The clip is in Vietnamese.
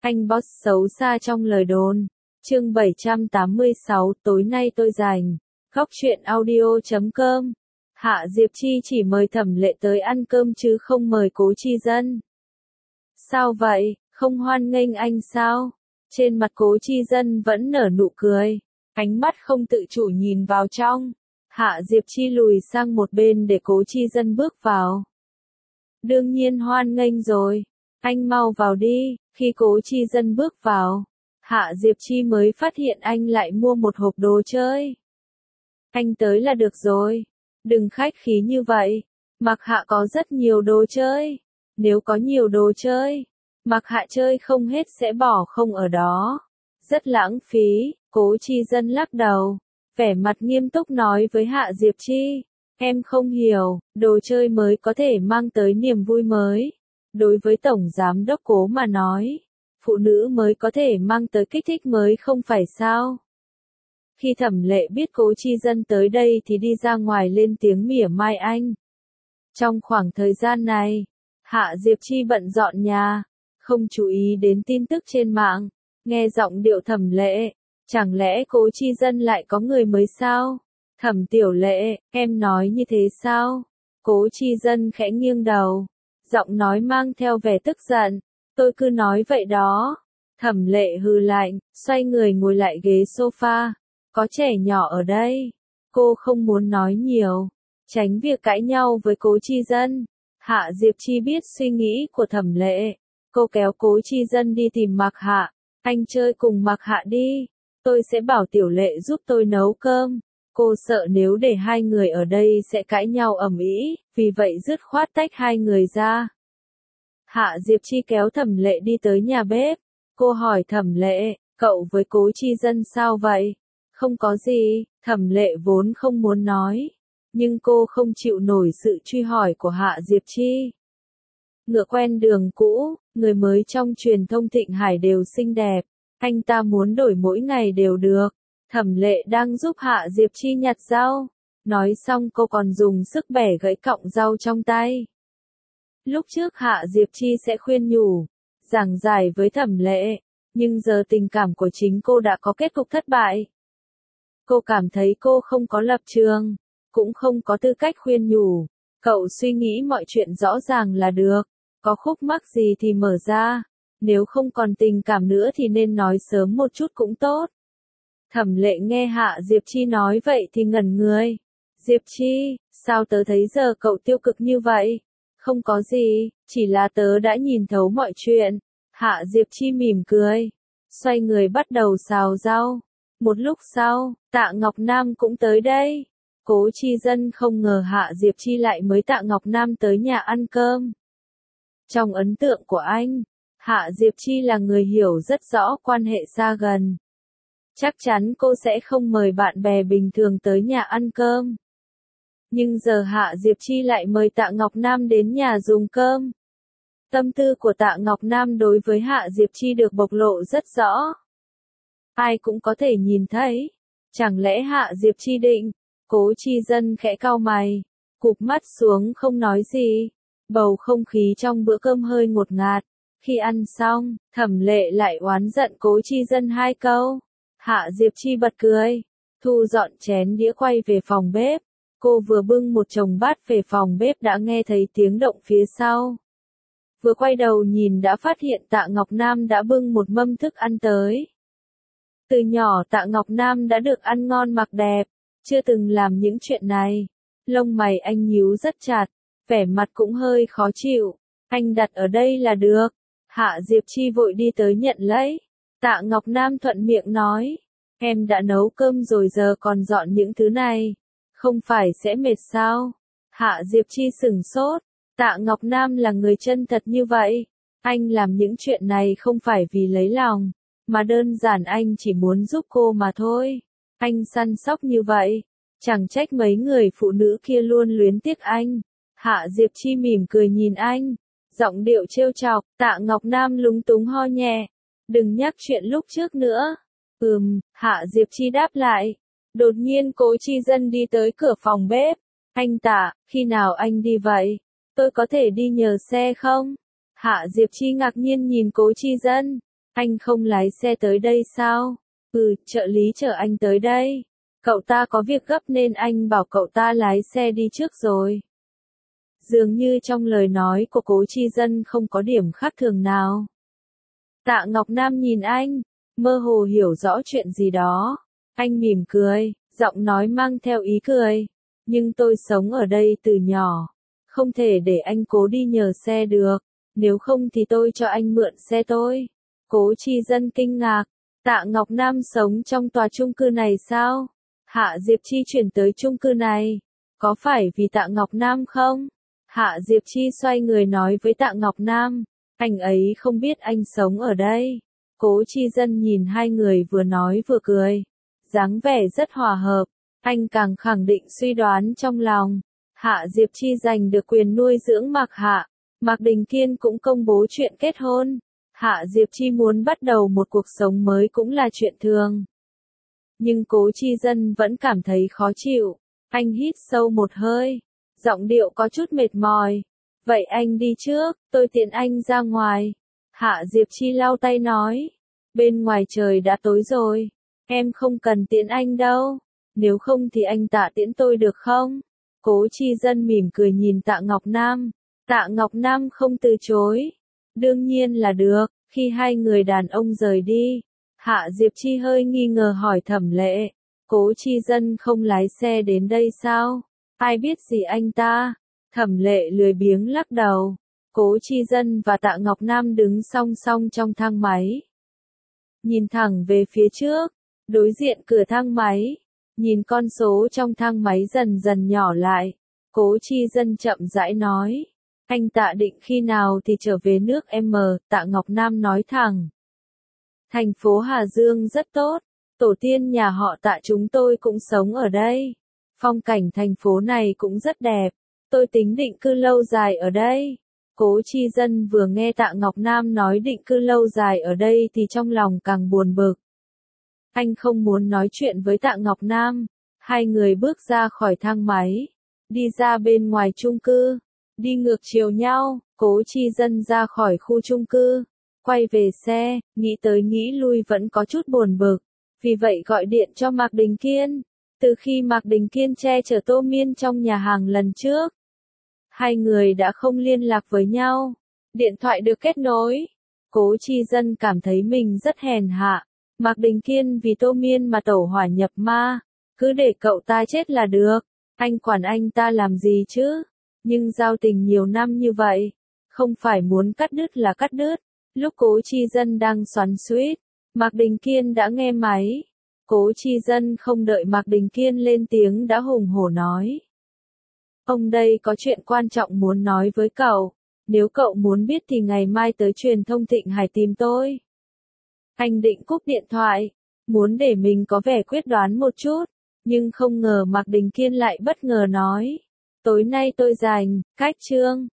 Anh boss xấu xa trong lời đồn. Chương 786, tối nay tôi rảnh. Góc truyện audio.com. Hạ Diệp Chi chỉ mời Thẩm Lệ tới ăn cơm chứ không mời Cố Chi Dân. Sao vậy, không hoan nghênh anh sao? Trên mặt Cố Chi Dân vẫn nở nụ cười, ánh mắt không tự chủ nhìn vào trong. Hạ Diệp Chi lùi sang một bên để Cố Chi Dân bước vào. Đương nhiên hoan nghênh rồi, anh mau vào đi. Khi Cố Chi Dân bước vào, Hạ Diệp Chi mới phát hiện anh lại mua một hộp đồ chơi. Anh tới là được rồi, đừng khách khí như vậy. Mặc Hạ có rất nhiều đồ chơi, nếu có nhiều đồ chơi, Mặc Hạ chơi không hết sẽ bỏ không ở đó. Rất lãng phí. Cố Chi Dân lắc đầu, vẻ mặt nghiêm túc nói với Hạ Diệp Chi. Em không hiểu, đồ chơi mới có thể mang tới niềm vui mới. Đối với Tổng Giám đốc Cố mà nói, phụ nữ mới có thể mang tới kích thích mới không phải sao? Khi Thẩm Lệ biết Cố Chi Dân tới đây thì đi ra ngoài lên tiếng mỉa mai anh. Trong khoảng thời gian này, Hạ Diệp Chi bận dọn nhà, không chú ý đến tin tức trên mạng, nghe giọng điệu Thẩm Lệ, chẳng lẽ Cố Chi Dân lại có người mới sao? Thẩm Tiểu Lệ, em nói như thế sao? Cố Chi Dân khẽ nghiêng đầu, giọng nói mang theo vẻ tức giận, tôi cứ nói vậy đó. Thẩm Lệ hừ lạnh, xoay người ngồi lại ghế sofa, có trẻ nhỏ ở đây, cô không muốn nói nhiều, tránh việc cãi nhau với Cố Chi Dân. Hạ Diệp Chi biết suy nghĩ của Thẩm Lệ, cô kéo Cố Chi Dân đi tìm Mặc Hạ, anh chơi cùng Mặc Hạ đi, tôi sẽ bảo Tiểu Lệ giúp tôi nấu cơm. Cô sợ nếu để hai người ở đây sẽ cãi nhau ầm ĩ, vì vậy dứt khoát tách hai người ra. Hạ Diệp Chi kéo Thẩm Lệ đi tới nhà bếp. Cô hỏi Thẩm Lệ, cậu với Cố Chi Dân sao vậy? Không có gì, Thẩm Lệ vốn không muốn nói, nhưng cô không chịu nổi sự truy hỏi của Hạ Diệp Chi. Ngựa quen đường cũ, người mới trong truyền thông Thịnh Hải đều xinh đẹp, anh ta muốn đổi mỗi ngày đều được. Thẩm Lệ đang giúp Hạ Diệp Chi nhặt rau, nói xong cô còn dùng sức bẻ gãy cọng rau trong tay. Lúc trước Hạ Diệp Chi sẽ khuyên nhủ, giảng giải với Thẩm Lệ, nhưng giờ tình cảm của chính cô đã có kết cục thất bại. Cô cảm thấy cô không có lập trường, cũng không có tư cách khuyên nhủ. Cậu suy nghĩ mọi chuyện rõ ràng là được, có khúc mắc gì thì mở ra, nếu không còn tình cảm nữa thì nên nói sớm một chút cũng tốt. Thẩm Lệ nghe Hạ Diệp Chi nói vậy thì ngẩn người. Diệp Chi, sao tớ thấy giờ cậu tiêu cực như vậy? Không có gì, chỉ là tớ đã nhìn thấu mọi chuyện. Hạ Diệp Chi mỉm cười, xoay người bắt đầu xào rau. Một lúc sau, Tạ Ngọc Nam cũng tới đây. Cố Chi Dân không ngờ Hạ Diệp Chi lại mới Tạ Ngọc Nam tới nhà ăn cơm. Trong ấn tượng của anh, Hạ Diệp Chi là người hiểu rất rõ quan hệ xa gần. Chắc chắn cô sẽ không mời bạn bè bình thường tới nhà ăn cơm. Nhưng giờ Hạ Diệp Chi lại mời Tạ Ngọc Nam đến nhà dùng cơm. Tâm tư của Tạ Ngọc Nam đối với Hạ Diệp Chi được bộc lộ rất rõ. Ai cũng có thể nhìn thấy. Chẳng lẽ Hạ Diệp Chi định? Cố Chi Dân khẽ cau mày, cụp mắt xuống không nói gì. Bầu không khí trong bữa cơm hơi ngột ngạt. Khi ăn xong, Thẩm Lệ lại oán giận Cố Chi Dân hai câu. Hạ Diệp Chi bật cười, thu dọn chén đĩa quay về phòng bếp. Cô vừa bưng một chồng bát về phòng bếp đã nghe thấy tiếng động phía sau. Vừa quay đầu nhìn đã phát hiện Tạ Ngọc Nam đã bưng một mâm thức ăn tới. Từ nhỏ Tạ Ngọc Nam đã được ăn ngon mặc đẹp, chưa từng làm những chuyện này. Lông mày anh nhíu rất chặt, vẻ mặt cũng hơi khó chịu. Anh đặt ở đây là được. Hạ Diệp Chi vội đi tới nhận lấy. Tạ Ngọc Nam thuận miệng nói, em đã nấu cơm rồi giờ còn dọn những thứ này, không phải sẽ mệt sao? Hạ Diệp Chi sửng sốt, Tạ Ngọc Nam là người chân thật như vậy, anh làm những chuyện này không phải vì lấy lòng, mà đơn giản anh chỉ muốn giúp cô mà thôi. Anh săn sóc như vậy, chẳng trách mấy người phụ nữ kia luôn luyến tiếc anh. Hạ Diệp Chi mỉm cười nhìn anh, giọng điệu trêu chọc. Tạ Ngọc Nam lúng túng ho nhẹ, đừng nhắc chuyện lúc trước nữa. Hạ Diệp Chi đáp lại. Đột nhiên Cố Chi Dân đi tới cửa phòng bếp. Anh Tạ, khi nào anh đi vậy? Tôi có thể đi nhờ xe không? Hạ Diệp Chi ngạc nhiên nhìn Cố Chi Dân. Anh không lái xe tới đây sao? Trợ lý chở anh tới đây. Cậu ta có việc gấp nên anh bảo cậu ta lái xe đi trước rồi. Dường như trong lời nói của Cố Chi Dân không có điểm khác thường nào. Tạ Ngọc Nam nhìn anh, mơ hồ hiểu rõ chuyện gì đó. Anh mỉm cười, giọng nói mang theo ý cười. Nhưng tôi sống ở đây từ nhỏ. Không thể để anh Cố đi nhờ xe được. Nếu không thì tôi cho anh mượn xe tôi. Cố Chi Dân kinh ngạc. Tạ Ngọc Nam sống trong tòa chung cư này sao? Hạ Diệp Chi chuyển tới chung cư này. Có phải vì Tạ Ngọc Nam không? Hạ Diệp Chi xoay người nói với Tạ Ngọc Nam. Anh ấy không biết anh sống ở đây. Cố Chi Dân nhìn hai người vừa nói vừa cười. Dáng vẻ rất hòa hợp. Anh càng khẳng định suy đoán trong lòng. Hạ Diệp Chi giành được quyền nuôi dưỡng Mạc Hạ. Mạc Đình Kiên cũng công bố chuyện kết hôn. Hạ Diệp Chi muốn bắt đầu một cuộc sống mới cũng là chuyện thường. Nhưng Cố Chi Dân vẫn cảm thấy khó chịu. Anh hít sâu một hơi. Giọng điệu có chút mệt mỏi. Vậy anh đi trước, tôi tiễn anh ra ngoài. Hạ Diệp Chi lau tay nói. Bên ngoài trời đã tối rồi. Em không cần tiễn anh đâu. Nếu không thì anh Tạ tiễn tôi được không? Cố Chi Dân mỉm cười nhìn Tạ Ngọc Nam. Tạ Ngọc Nam không từ chối. Đương nhiên là được. Khi hai người đàn ông rời đi, Hạ Diệp Chi hơi nghi ngờ hỏi Thẩm Lệ. Cố Chi Dân không lái xe đến đây sao? Ai biết gì anh ta? Thẩm Lệ lười biếng lắc đầu. Cố Chi Dân và Tạ Ngọc Nam đứng song song trong thang máy. Nhìn thẳng về phía trước, đối diện cửa thang máy. Nhìn con số trong thang máy dần dần nhỏ lại. Cố Chi Dân chậm rãi nói. Anh Tạ định khi nào thì trở về nước em? Tạ Ngọc Nam nói thẳng. Thành phố Hà Dương rất tốt. Tổ tiên nhà họ Tạ chúng tôi cũng sống ở đây. Phong cảnh thành phố này cũng rất đẹp. Tôi tính định cư lâu dài ở đây. Cố Chi Dân vừa nghe Tạ Ngọc Nam nói định cư lâu dài ở đây thì trong lòng càng buồn bực. Anh không muốn nói chuyện với Tạ Ngọc Nam. Hai người bước ra khỏi thang máy. Đi ra bên ngoài chung cư. Đi ngược chiều nhau. Cố Chi Dân ra khỏi khu chung cư. Quay về xe. Nghĩ tới nghĩ lui vẫn có chút buồn bực. Vì vậy gọi điện cho Mạc Đình Kiên. Từ khi Mạc Đình Kiên che chở Tô Miên trong nhà hàng lần trước, hai người đã không liên lạc với nhau. Điện thoại được kết nối. Cố Chi Dân cảm thấy mình rất hèn hạ. Mạc Đình Kiên vì Tô Miên mà tẩu hỏa nhập ma. Cứ để cậu ta chết là được. Anh quản anh ta làm gì chứ? Nhưng giao tình nhiều năm như vậy, không phải muốn cắt đứt là cắt đứt. Lúc Cố Chi Dân đang xoắn xuýt, Mạc Đình Kiên đã nghe máy. Cố Chi Dân không đợi Mạc Đình Kiên lên tiếng đã hùng hổ nói. Ông đây có chuyện quan trọng muốn nói với cậu. Nếu cậu muốn biết thì ngày mai tới truyền thông Thịnh Hải tìm tôi. Anh định cúp điện thoại, muốn để mình có vẻ quyết đoán một chút. Nhưng không ngờ Mạc Đình Kiên lại bất ngờ nói. Tối nay tôi rảnh, cách chương.